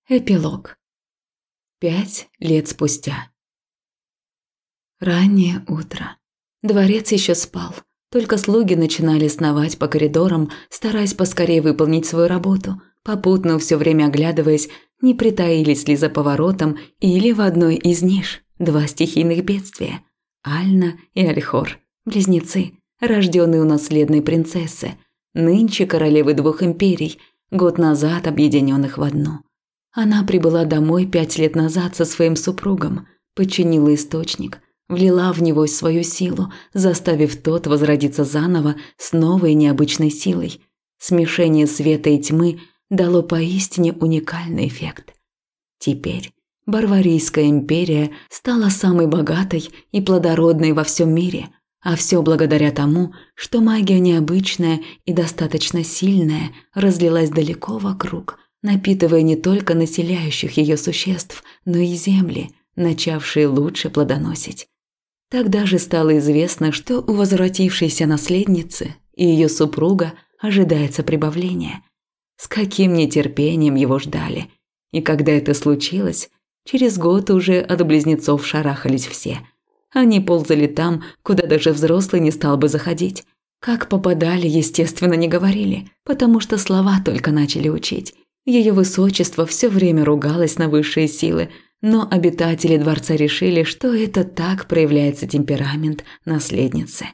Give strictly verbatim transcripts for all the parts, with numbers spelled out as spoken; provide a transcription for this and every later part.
Эпилог. Пять лет спустя. Раннее утро. Дворец еще спал, только слуги начинали сновать по коридорам, стараясь поскорее выполнить свою работу, попутно все время оглядываясь, не притаились ли за поворотом или в одной из ниш два стихийных бедствия – Альна и Альхор, близнецы, рожденные у наследной принцессы, нынче королевы двух империй, год назад объединенных в одну. Она прибыла домой пять лет назад со своим супругом, подчинила источник, влила в него свою силу, заставив тот возродиться заново с новой необычной силой. Смешение света и тьмы дало поистине уникальный эффект. Теперь Барварийская империя стала самой богатой и плодородной во всем мире, а все благодаря тому, что магия необычная и достаточно сильная разлилась далеко вокруг, напитывая не только населяющих ее существ, но и земли, начавшие лучше плодоносить. Тогда же стало известно, что у возвратившейся наследницы и ее супруга ожидается прибавление. С каким нетерпением его ждали. И когда это случилось, через год уже от близнецов шарахались все. Они ползали там, куда даже взрослый не стал бы заходить. Как попадали, естественно, не говорили, потому что слова только начали учить. Ее высочество все время ругалось на высшие силы, но обитатели дворца решили, что это так проявляется темперамент наследницы.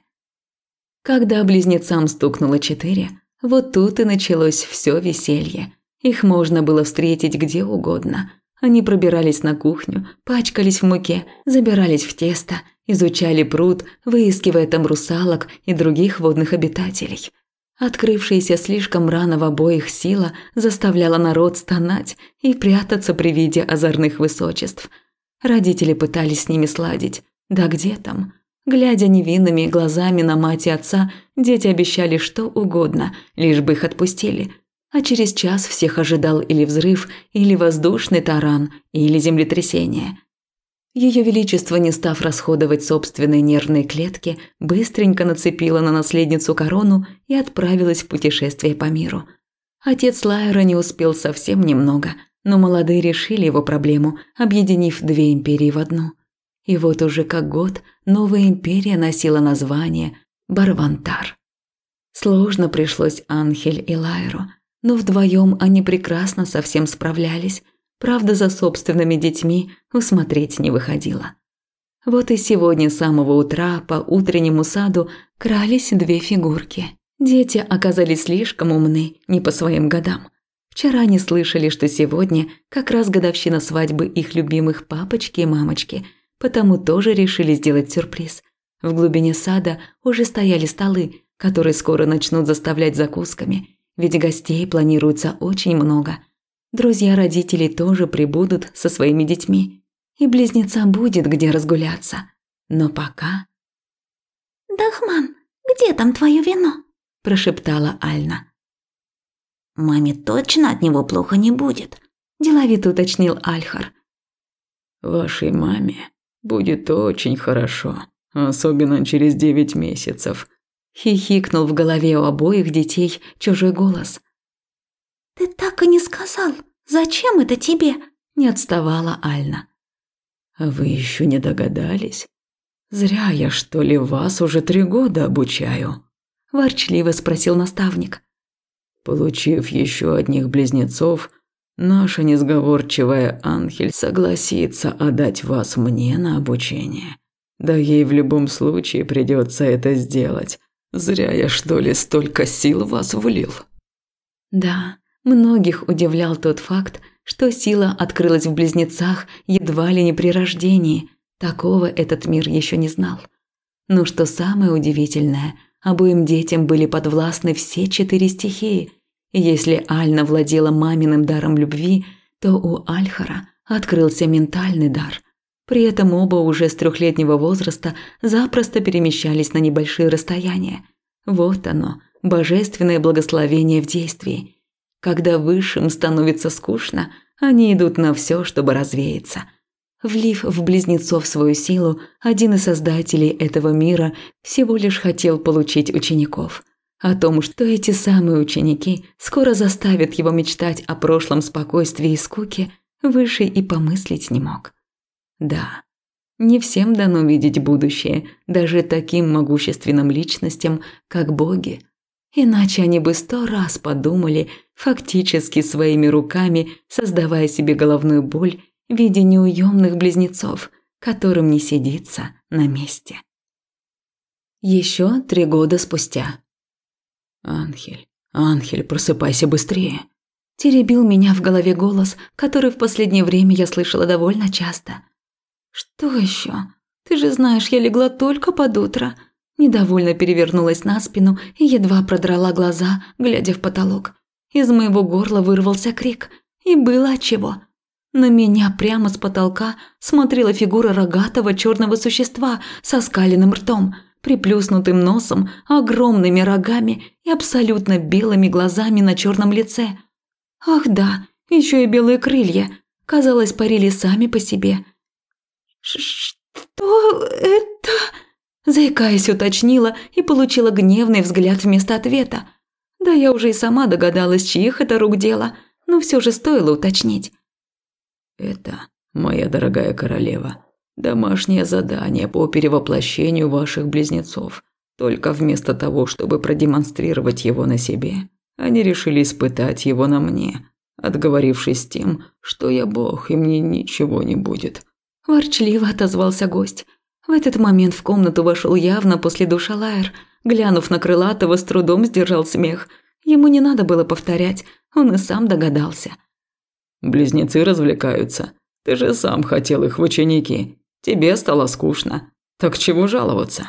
Когда близнецам стукнуло четыре, вот тут и началось все веселье. Их можно было встретить где угодно. Они пробирались на кухню, пачкались в муке, забирались в тесто, изучали пруд, выискивая там русалок и других водных обитателей. Открывшаяся слишком рано в обоих сила заставляла народ стонать и прятаться при виде озорных высочеств. Родители пытались с ними сладить. Да где там? Глядя невинными глазами на мать и отца, дети обещали что угодно, лишь бы их отпустили. А через час всех ожидал или взрыв, или воздушный таран, или землетрясение. Ее Величество, не став расходовать собственные нервные клетки, быстренько нацепила на наследницу корону и отправилась в путешествие по миру. Отец Лайера не успел совсем немного, но молодые решили его проблему, объединив две империи в одну. И вот уже как год новая империя носила название Барвантар. Сложно пришлось Анхель и Лайеру, но вдвоем они прекрасно со всем справлялись. Правда, за собственными детьми усмотреть не выходило. Вот и сегодня с самого утра по утреннему саду крались две фигурки. Дети оказались слишком умны, не по своим годам. Вчера они слышали, что сегодня как раз годовщина свадьбы их любимых папочки и мамочки, потому тоже решили сделать сюрприз. В глубине сада уже стояли столы, которые скоро начнут заставлять закусками, ведь гостей планируется очень много. Друзья родителей тоже прибудут со своими детьми, и близнецам будет где разгуляться. Но пока... «Дахман, где там твое вино?» – прошептала Альна. «Маме точно от него плохо не будет», – деловито уточнил Альхар. «Вашей маме будет очень хорошо, особенно через девять месяцев», – хихикнул в голове у обоих детей чужой голос. «Ты так и не сказал, зачем это тебе?» – не отставала Альна. «А вы еще не догадались? Зря я, что ли, вас уже три года обучаю?» – ворчливо спросил наставник. «Получив еще одних близнецов, наша несговорчивая Анхель согласится отдать вас мне на обучение. Да ей в любом случае придется это сделать. Зря я, что ли, столько сил в вас влил?» Да. Многих удивлял тот факт, что сила открылась в близнецах едва ли не при рождении. Такого этот мир еще не знал. Но что самое удивительное, обоим детям были подвластны все четыре стихии. И если Альна владела маминым даром любви, то у Альхара открылся ментальный дар. При этом оба уже с трехлетнего возраста запросто перемещались на небольшие расстояния. Вот оно, божественное благословение в действии. Когда высшим становится скучно, они идут на все, чтобы развеяться. Влив в близнецов свою силу, один из создателей этого мира всего лишь хотел получить учеников. О том, что эти самые ученики скоро заставят его мечтать о прошлом спокойствии и скуке, выше и помыслить не мог. Да, не всем дано видеть будущее, даже таким могущественным личностям, как боги. Иначе они бы сто раз подумали, фактически своими руками создавая себе головную боль в виде неуемных близнецов, которым не сидится на месте. Еще три года спустя. «Анхель, Анхель, просыпайся быстрее!» Теребил меня в голове голос, который в последнее время я слышала довольно часто. «Что еще? Ты же знаешь, я легла только под утро». Недовольно перевернулась на спину и едва продрала глаза, глядя в потолок. Из моего горла вырвался крик, и было отчего. На меня прямо с потолка смотрела фигура рогатого черного существа со скаленным ртом, приплюснутым носом, огромными рогами и абсолютно белыми глазами на черном лице. Ах да, еще и белые крылья, казалось, парили сами по себе. «Что это?» Заикаясь, уточнила и получила гневный взгляд вместо ответа. Да я уже и сама догадалась, чьих это рук дело, но все же стоило уточнить. «Это, моя дорогая королева, домашнее задание по перевоплощению ваших близнецов. Только вместо того, чтобы продемонстрировать его на себе, они решили испытать его на мне, отговорившись тем, что я бог и мне ничего не будет». Ворчливо отозвался гость. В этот момент в комнату вошел явно после душа Лаэр. Глянув на крылатого, с трудом сдержал смех. Ему не надо было повторять, он и сам догадался. «Близнецы развлекаются. Ты же сам хотел их в ученики. Тебе стало скучно. Так чего жаловаться?»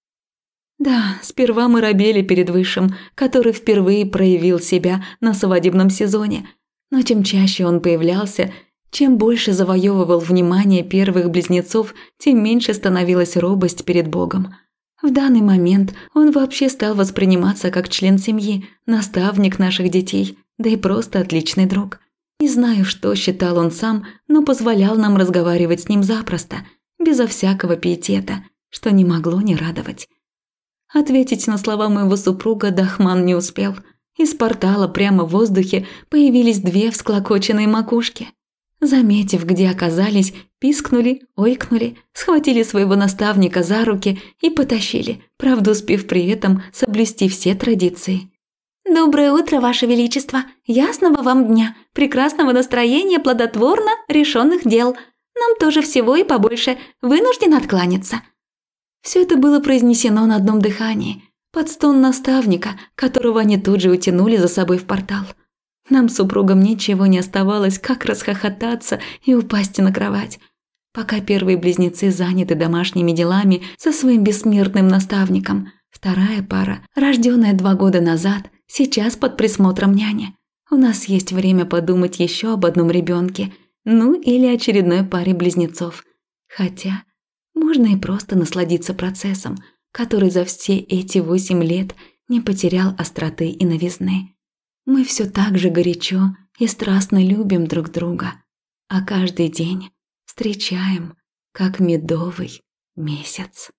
Да, сперва мы робели перед Высшим, который впервые проявил себя на свадебном сезоне. Но чем чаще он появлялся, чем больше завоевывал внимание первых близнецов, тем меньше становилась робость перед Богом. В данный момент он вообще стал восприниматься как член семьи, наставник наших детей, да и просто отличный друг. Не знаю, что считал он сам, но позволял нам разговаривать с ним запросто, безо всякого пиетета, что не могло не радовать. Ответить на слова моего супруга Дахман не успел. Из портала прямо в воздухе появились две всклокоченные макушки. Заметив, где оказались, пискнули, ойкнули, схватили своего наставника за руки и потащили, правда успев при этом соблюсти все традиции. «Доброе утро, Ваше Величество! Ясного вам дня! Прекрасного настроения, плодотворно решенных дел! Нам тоже всего и побольше, вынужден откланяться!» Все это было произнесено на одном дыхании, под стон наставника, которого они тут же утянули за собой в портал. Нам с супругом ничего не оставалось, как расхохотаться и упасть на кровать. Пока первые близнецы заняты домашними делами со своим бессмертным наставником, вторая пара, рожденная два года назад, сейчас под присмотром няни. У нас есть время подумать еще об одном ребенке, ну или очередной паре близнецов. Хотя можно и просто насладиться процессом, который за все эти восемь лет не потерял остроты и новизны. Мы все так же горячо и страстно любим друг друга, а каждый день встречаем, как медовый месяц.